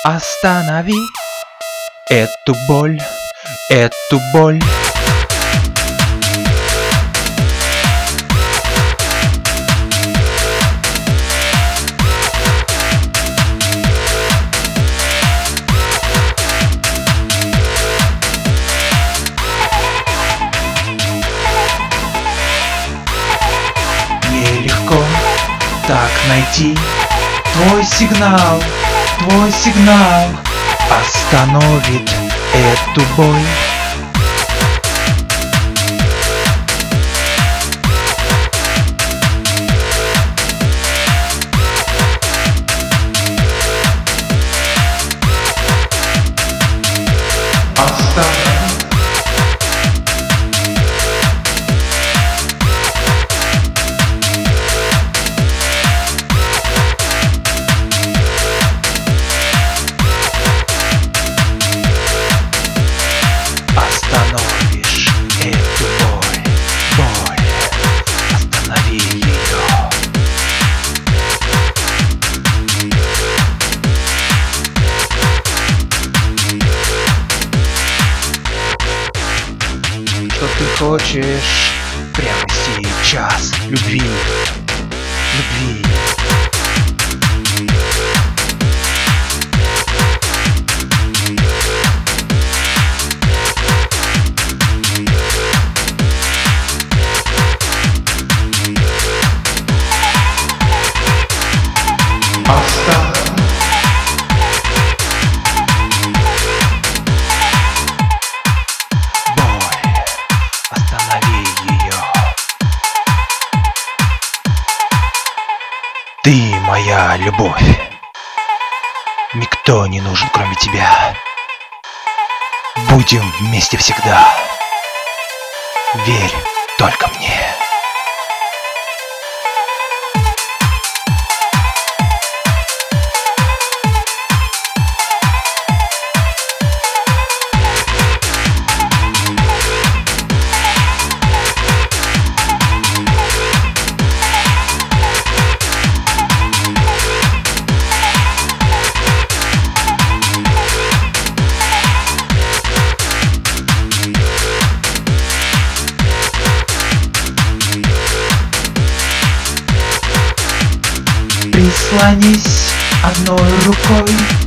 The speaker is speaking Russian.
Останови эту боль, эту боль. Нелегко так найти твой сигнал остановит эту боль. Остановишь эту боль, останови ее. Что ты хочешь прямо сейчас? Любви. Останови ее. Ты моя любовь. Никто не нужен, кроме тебя. Будем вместе всегда. Верь только мне. Прислонись одной рукой